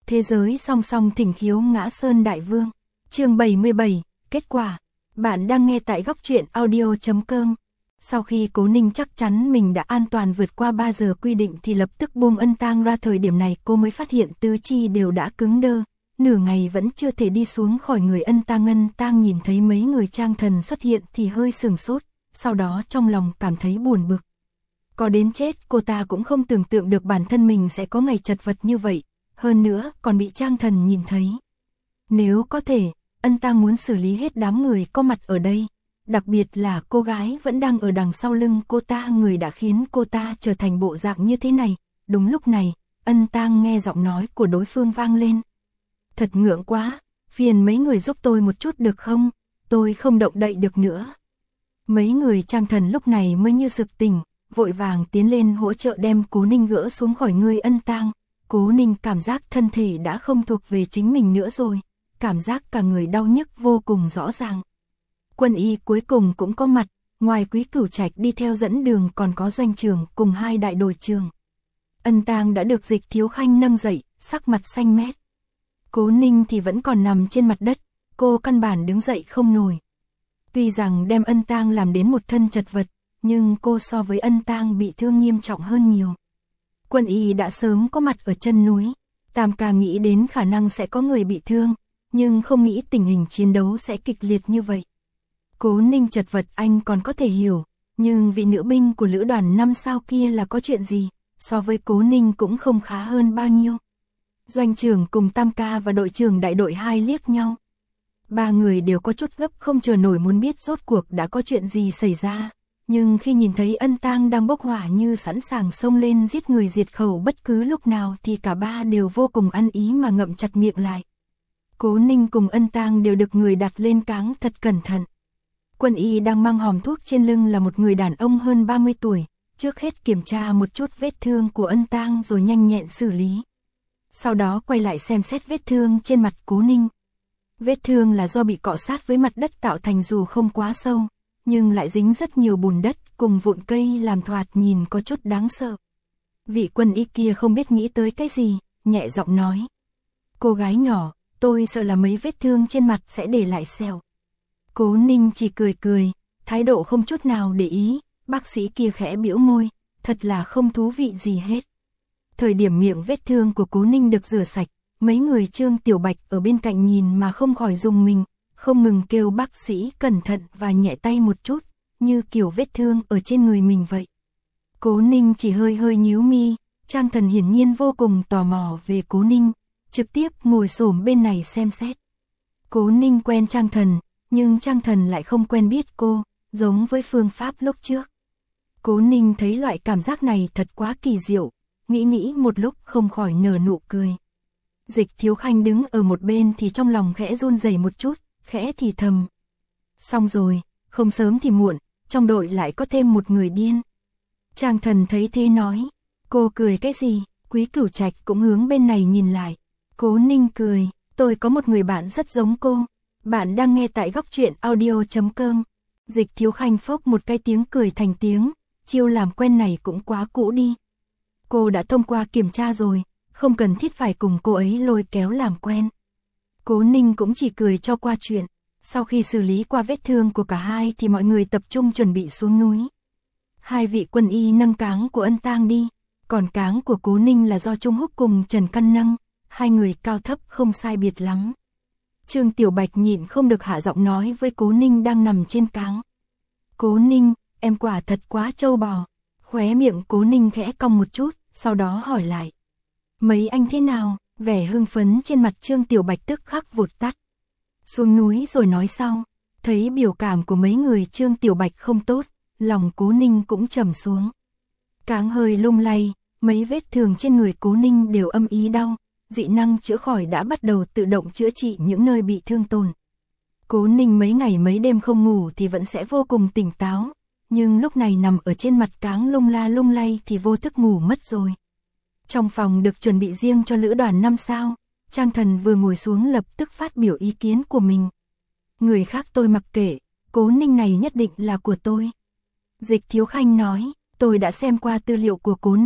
Thế giới song song thỉnh khiếu ngã sơn đại vương. Chương 77, kết quả. Bạn đang nghe tại góc truyện audio.com. Sau khi Cố Ninh chắc chắn mình đã an toàn vượt qua 3 giờ quy định thì lập tức buông Ân Tang ra. Thời điểm này cô mới phát hiện tứ chi đều đã cứng đơ, nửa ngày vẫn chưa thể đi xuống khỏi người Ân Tang. Ân Tang nhìn thấy mấy người trang thần xuất hiện thì hơi sửng sốt, sau đó trong lòng cảm thấy buồn bực. Có đến chết cô ta cũng không tưởng tượng được bản thân mình sẽ có ngày chật vật như vậy, hơn nữa còn bị trang thần nhìn thấy. Nếu có thể, Ân Tang muốn xử lý hết đám người có mặt ở đây, đặc biệt là cô gái vẫn đang ở đằng sau lưng cô ta, người đã khiến cô ta trở thành bộ dạng như thế này. Đúng lúc này, Ân Tang nghe giọng nói của đối phương vang lên. Thật ngượng quá, phiền mấy người giúp tôi một chút được không, tôi không động đậy được nữa. Mấy người trang thần lúc này mới như sực tỉnh, vội vàng tiến lên hỗ trợ đem Cố Ninh gỡ xuống khỏi người Ân Tang. Cố Ninh cảm giác thân thể đã không thuộc về chính mình nữa rồi, cảm giác cả người đau nhức vô cùng rõ ràng. Quân y cuối cùng cũng có mặt, ngoài Quý Cửu Trạch đi theo dẫn đường còn có Doanh Trường cùng hai đại đội trưởng. Ân Tang đã được Dịch Thiếu Khanh nâng dậy, sắc mặt xanh mét. Cố Ninh thì vẫn còn nằm trên mặt đất, cô căn bản đứng dậy không nổi. Tuy rằng đem Ân Tang làm đến một thân chật vật, nhưng cô so với Ân Tang bị thương nghiêm trọng hơn nhiều. Quân y đã sớm có mặt ở chân núi, Tam Ca nghĩ đến khả năng sẽ có người bị thương, nhưng không nghĩ tình hình chiến đấu sẽ kịch liệt như vậy. Cố Ninh chật vật anh còn có thể hiểu, nhưng vị nữ binh của lữ đoàn 5 sao kia là có chuyện gì, so với Cố Ninh cũng không khá hơn bao nhiêu. Doanh trưởng cùng Tam Ca và đội trưởng đại đội 2 liếc nhau. Ba người đều có chút gấp không chờ nổi muốn biết rốt cuộc đã có chuyện gì xảy ra, nhưng khi nhìn thấy Ân Tang đang bốc hỏa như sẵn sàng xông lên giết người diệt khẩu bất cứ lúc nào thì cả ba đều vô cùng ăn ý mà ngậm chặt miệng lại. Cố Ninh cùng Ân Tang đều được người đặt lên cáng thật cẩn thận. Quân y đang mang hòm thuốc trên lưng là một người đàn ông hơn 30 tuổi, trước hết kiểm tra một chút vết thương của Ân Tang rồi nhanh nhẹn xử lý. Sau đó quay lại xem xét vết thương trên mặt Cố Ninh. Vết thương là do bị cọ sát với mặt đất tạo thành, dù không quá sâu, nhưng lại dính rất nhiều bùn đất cùng vụn cây làm thoạt nhìn có chút đáng sợ. Vị quân y kia không biết nghĩ tới cái gì, nhẹ giọng nói. Cô gái nhỏ, tôi sợ là mấy vết thương trên mặt sẽ để lại sẹo. Cố Ninh chỉ cười cười, thái độ không chút nào để ý, bác sĩ kia khẽ bĩu môi, thật là không thú vị gì hết. Thời điểm miệng vết thương của Cố Ninh được rửa sạch, mấy người Trương Tiểu Bạch ở bên cạnh nhìn mà không khỏi rùng mình, không ngừng kêu bác sĩ cẩn thận và nhẹ tay một chút, như kiểu vết thương ở trên người mình vậy. Cố Ninh chỉ hơi hơi nhíu mi, Trang Thần hiển nhiên vô cùng tò mò về Cố Ninh, trực tiếp ngồi xổm bên này xem xét. Cố Ninh quen Trang Thần, nhưng Trang Thần lại không quen biết cô, giống với phương pháp lúc trước. Cố Ninh thấy loại cảm giác này thật quá kỳ diệu, nghĩ một lúc không khỏi nở nụ cười. Dịch Thiếu Khanh đứng ở một bên thì trong lòng khẽ run rẩy một chút, khẽ thì thầm. Xong rồi, không sớm thì muộn, trong đội lại có thêm một người điên. Trang Thần thấy thế nói, cô cười cái gì? Quý Cửu Trạch cũng hướng bên này nhìn lại. Cố Ninh cười, tôi có một người bạn rất giống cô. Bạn đang nghe tại góc truyện audio.com. Dịch Thiếu Khanh phốc một cái tiếng cười thành tiếng, chiêu làm quen này cũng quá cũ đi. Cô đã thông qua kiểm tra rồi, không cần thiết phải cùng cô ấy lôi kéo làm quen. Cố Ninh cũng chỉ cười cho qua chuyện. Sau khi xử lý qua vết thương của cả hai thì mọi người tập trung chuẩn bị xuống núi. Hai vị quân y nâng cáng của Ân Tang đi, còn cáng của Cố Ninh là do Trung Húc cùng Trần Căn nâng, hai người cao thấp không sai biệt lắm. Trương Tiểu Bạch nhịn không được hạ giọng nói với Cố Ninh đang nằm trên cáng. Cố Ninh, em quả thật quá trâu bò. Khóe miệng Cố Ninh khẽ cong một chút, sau đó hỏi lại. Mấy anh thế nào? Vẻ hưng phấn trên mặt Trương Tiểu Bạch tức khắc vụt tắt. Xuống núi rồi nói sau. Thấy biểu cảm của mấy người Trương Tiểu Bạch không tốt, lòng Cố Ninh cũng trầm xuống. Cáng hơi lung lay, mấy vết thương trên người Cố Ninh đều âm ý đau. Dị năng chữa khỏi đã bắt đầu tự động chữa trị những nơi bị thương tổn. Cố Ninh mấy ngày mấy đêm không ngủ thì vẫn sẽ vô cùng tỉnh táo, nhưng lúc này nằm ở trên mặt cáng lung la lung lay thì vô thức ngủ mất rồi. Trong phòng được chuẩn bị riêng cho lữ đoàn 5 sao, Trang Thần vừa ngồi xuống lập tức phát biểu ý kiến của mình. Người khác tôi mặc kệ, Cố Ninh này nhất định là của tôi. Dịch Thiếu Khanh nói, tôi đã xem qua tư liệu của Cố Ninh,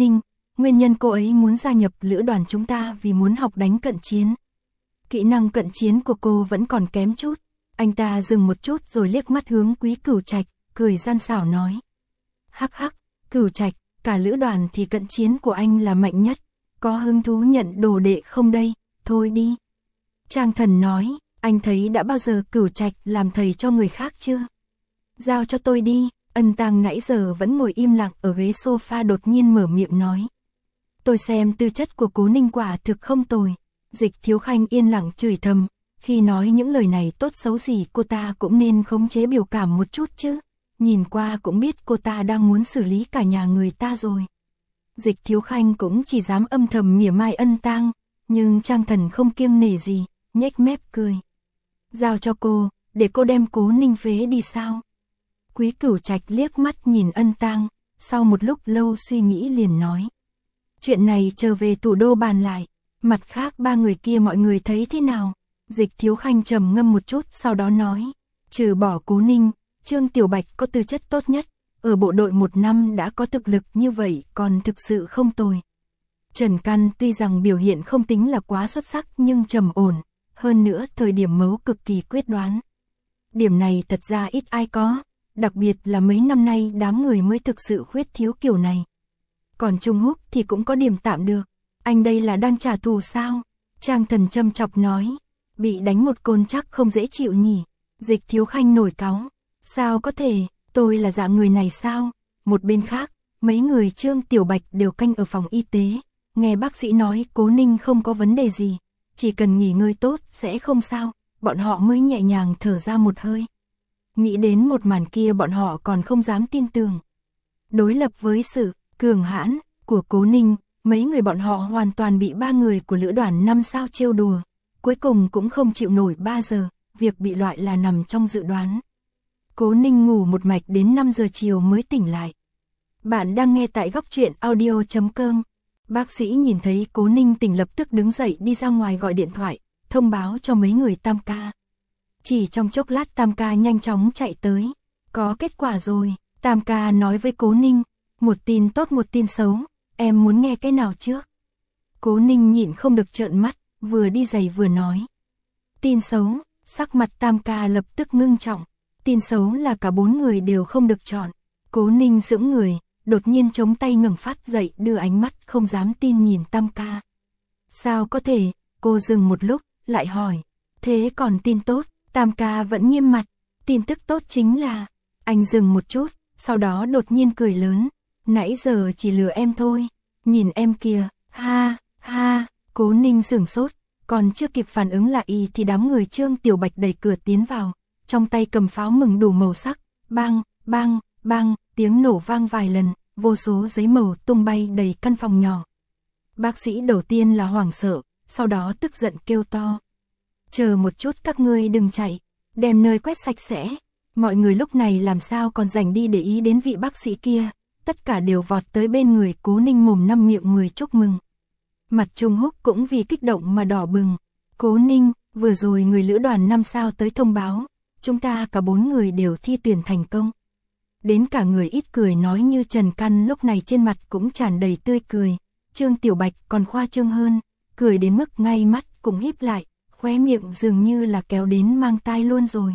nguyên nhân cô ấy muốn gia nhập lữ đoàn chúng ta vì muốn học đánh cận chiến. Kỹ năng cận chiến của cô vẫn còn kém chút. Anh ta dừng một chút rồi liếc mắt hướng Quý Cửu Trạch, cười gian xảo nói. Hắc hắc, Cửu Trạch, cả lữ đoàn thì cận chiến của anh là mạnh nhất. Có hứng thú nhận đồ đệ không đây? Thôi đi. Trang Thần nói, anh thấy đã bao giờ Cửu Trạch làm thầy cho người khác chưa? Giao cho tôi đi. Ân Tang nãy giờ vẫn ngồi im lặng ở ghế sofa đột nhiên mở miệng nói. Tôi xem tư chất của Cố Ninh quả thực không tồi. Dịch Thiếu Khanh yên lặng chửi thầm, khi nói những lời này tốt xấu gì cô ta cũng nên khống chế biểu cảm một chút chứ. Nhìn qua cũng biết cô ta đang muốn xử lý cả nhà người ta rồi. Dịch Thiếu Khanh cũng chỉ dám âm thầm mỉa mai Ân Tang, nhưng Trang Thần không kiêng nể gì, nhếch mép cười. Giao cho cô, để cô đem Cố Ninh phế đi sao? Quý Cửu Trạch liếc mắt nhìn Ân Tang, sau một lúc lâu suy nghĩ liền nói. Chuyện này trở về thủ đô bàn lại, mặt khác ba người kia mọi người thấy thế nào? Dịch Thiếu Khanh trầm ngâm một chút sau đó nói. Trừ bỏ Cố Ninh, Trương Tiểu Bạch có tư chất tốt nhất, ở bộ đội 1 năm đã có thực lực như vậy còn thực sự không tồi. Trần Căn tuy rằng biểu hiện không tính là quá xuất sắc nhưng trầm ổn, hơn nữa thời điểm mấu cực kỳ quyết đoán. Điểm này thật ra ít ai có, đặc biệt là mấy năm nay đám người mới thực sự khuyết thiếu kiểu này. Còn Trung Húc thì cũng có điểm tạm được. Anh đây là đang trả thù sao? Trang Thần châm chọc nói. Bị đánh một côn chắc không dễ chịu nhỉ? Dịch Thiếu Khanh nổi cáu. Sao có thể, tôi là dạng người này sao? Một bên khác, mấy người Trương Tiểu Bạch đều canh ở phòng y tế. Nghe bác sĩ nói Cố Ninh không có vấn đề gì, chỉ cần nghỉ ngơi tốt sẽ không sao. Bọn họ mới nhẹ nhàng thở ra một hơi. Nghĩ đến một màn kia bọn họ còn không dám tin tưởng. Đối lập với sự cường hãn của Cố Ninh, mấy người bọn họ hoàn toàn bị ba người của lữ đoàn 5 sao trêu đùa. Cuối cùng cũng không chịu nổi 3 giờ, việc bị loại là nằm trong dự đoán. Cố Ninh ngủ một mạch đến 5 giờ chiều mới tỉnh lại. Bạn đang nghe tại góc truyện audio.com. Bác sĩ nhìn thấy Cố Ninh tỉnh lập tức đứng dậy đi ra ngoài gọi điện thoại, thông báo cho mấy người Tam Ca. Chỉ trong chốc lát Tam Ca nhanh chóng chạy tới. Có kết quả rồi, Tam Ca nói với Cố Ninh. Một tin tốt một tin xấu, em muốn nghe cái nào trước? Cố Ninh nhịn không được trợn mắt, vừa đi giày vừa nói. Tin xấu, sắc mặt Tam Ca lập tức ngưng trọng. Tin xấu là cả 4 người đều không được chọn. Cố Ninh sững người, đột nhiên chống tay ngẩng phát dậy đưa ánh mắt không dám tin nhìn Tam Ca. Sao có thể, cô dừng một lúc, lại hỏi. Thế còn tin tốt, Tam Ca vẫn nghiêm mặt. Tin tức tốt chính là, anh dừng một chút, sau đó đột nhiên cười lớn. Nãy giờ chỉ lừa em thôi, nhìn em kìa, ha, ha, Cố Ninh sửng sốt, còn chưa kịp phản ứng lại thì đám người Trương Tiểu Bạch đẩy cửa tiến vào, trong tay cầm pháo mừng đủ màu sắc, bang, bang, bang, tiếng nổ vang vài lần, vô số giấy màu tung bay đầy căn phòng nhỏ. Bác sĩ đầu tiên là hoảng sợ, sau đó tức giận kêu to. Chờ một chút các ngươi đừng chạy, đem nơi quét sạch sẽ. Mọi người lúc này làm sao còn rảnh đi để ý đến vị bác sĩ kia, tất cả đều vọt tới bên người Cố Ninh mồm năm miệng người chúc mừng. Mặt Trung Húc cũng vì kích động mà đỏ bừng. Cố Ninh, vừa rồi người lữ đoàn 5 sao tới thông báo, chúng ta cả 4 người đều thi tuyển thành công. Đến cả người ít cười nói như Trần Căn lúc này trên mặt cũng tràn đầy tươi cười. Trương Tiểu Bạch còn khoa trương hơn, cười đến mức ngay mắt cũng híp lại, khóe miệng dường như là kéo đến mang tai luôn rồi.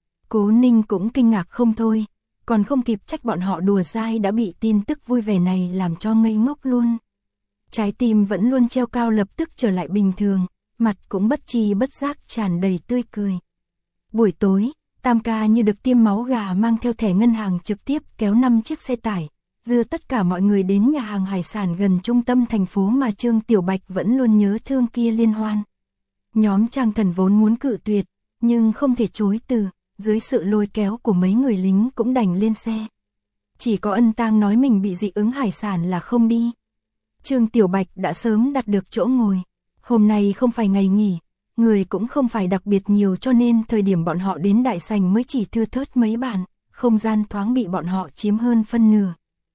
Cố Ninh cũng kinh ngạc không thôi, còn không kịp trách bọn họ đùa dai đã bị tin tức vui vẻ này làm cho ngây ngốc luôn. Trái tim vẫn luôn treo cao lập tức trở lại bình thường, mặt cũng bất tri bất giác tràn đầy tươi cười. Buổi tối, Tam Ca như được tiêm máu gà mang theo thẻ ngân hàng trực tiếp kéo 5 chiếc xe tải, đưa tất cả mọi người đến nhà hàng hải sản gần trung tâm thành phố mà Trương Tiểu Bạch vẫn luôn nhớ thương kia liên hoan. Nhóm Trang Thần vốn muốn cự tuyệt, nhưng không thể chối từ, dưới sự lôi kéo của mấy người lính cũng đành lên xe. Chỉ có Ân Tang nói mình bị dị ứng hải sản là không đi. Trương Tiểu Bạch đã sớm đặt được chỗ ngồi. Hôm nay không phải ngày nghỉ, người cũng không phải đặc biệt nhiều cho nên thời điểm bọn họ đến đại sảnh mới chỉ thưa thớt mấy bàn, không gian thoáng bị bọn họ chiếm hơn phân nửa.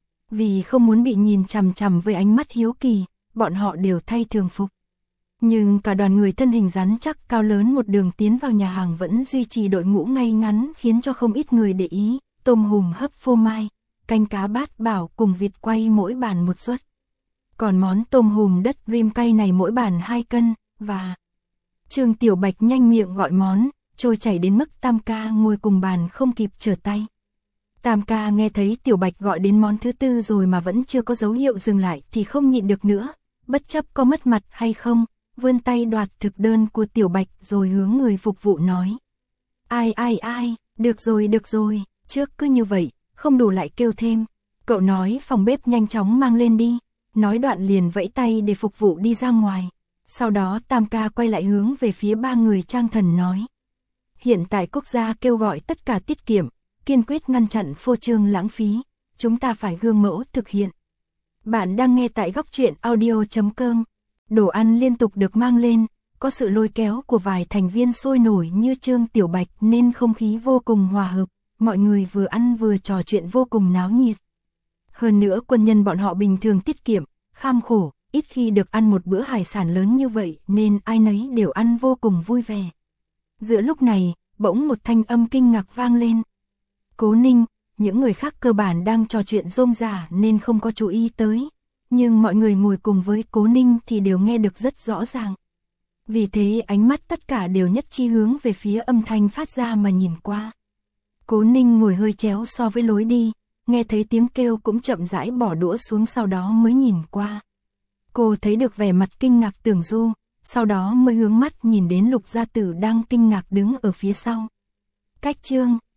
Vì không muốn bị nhìn chằm chằm với ánh mắt hiếu kỳ, bọn họ đều thay thường phục. Nhưng cả đoàn người thân hình rắn chắc cao lớn một đường tiến vào nhà hàng vẫn duy trì đội ngũ ngay ngắn khiến cho không ít người để ý, tôm hùm hấp phô mai, canh cá bát bảo cùng vịt quay mỗi bàn một suất. Còn món tôm hùm đất rim cay này mỗi bàn 2 cân, và... Trương Tiểu Bạch nhanh miệng gọi món, trôi chảy đến mức Tam ca ngồi cùng bàn không kịp trở tay. Tam ca nghe thấy Tiểu Bạch gọi đến món thứ tư rồi mà vẫn chưa có dấu hiệu dừng lại thì không nhịn được nữa, bất chấp có mất mặt hay không, vươn tay đoạt thực đơn của Tiểu Bạch rồi hướng người phục vụ nói. Ai, được rồi, trước cứ như vậy, không đủ lại kêu thêm. Cậu nói phòng bếp nhanh chóng mang lên đi, nói đoạn liền vẫy tay để phục vụ đi ra ngoài. Sau đó Tam ca quay lại hướng về phía 3 người Trang Thần nói. Hiện tại quốc gia kêu gọi tất cả tiết kiệm, kiên quyết ngăn chặn phô trương lãng phí, chúng ta phải gương mẫu thực hiện. Bạn đang nghe tại góc truyện audio.com. Đồ ăn liên tục được mang lên, có sự lôi kéo của vài thành viên sôi nổi như Trương Tiểu Bạch nên không khí vô cùng hòa hợp, mọi người vừa ăn vừa trò chuyện vô cùng náo nhiệt. Hơn nữa quân nhân bọn họ bình thường tiết kiệm, kham khổ, ít khi được ăn một bữa hải sản lớn như vậy nên ai nấy đều ăn vô cùng vui vẻ. Giữa lúc này, bỗng một thanh âm kinh ngạc vang lên. Cố Ninh, những người khác cơ bản đang trò chuyện rôm rả nên không có chú ý tới, nhưng mọi người ngồi cùng với Cố Ninh thì đều nghe được rất rõ ràng. Vì thế ánh mắt tất cả đều nhất chi hướng về phía âm thanh phát ra mà nhìn qua. Cố Ninh ngồi hơi chéo so với lối đi, nghe thấy tiếng kêu cũng chậm rãi bỏ đũa xuống sau đó mới nhìn qua. Cô thấy được vẻ mặt kinh ngạc Tưởng Du, sau đó mới hướng mắt nhìn đến Lục Gia Tử đang kinh ngạc đứng ở phía sau. Cách Trương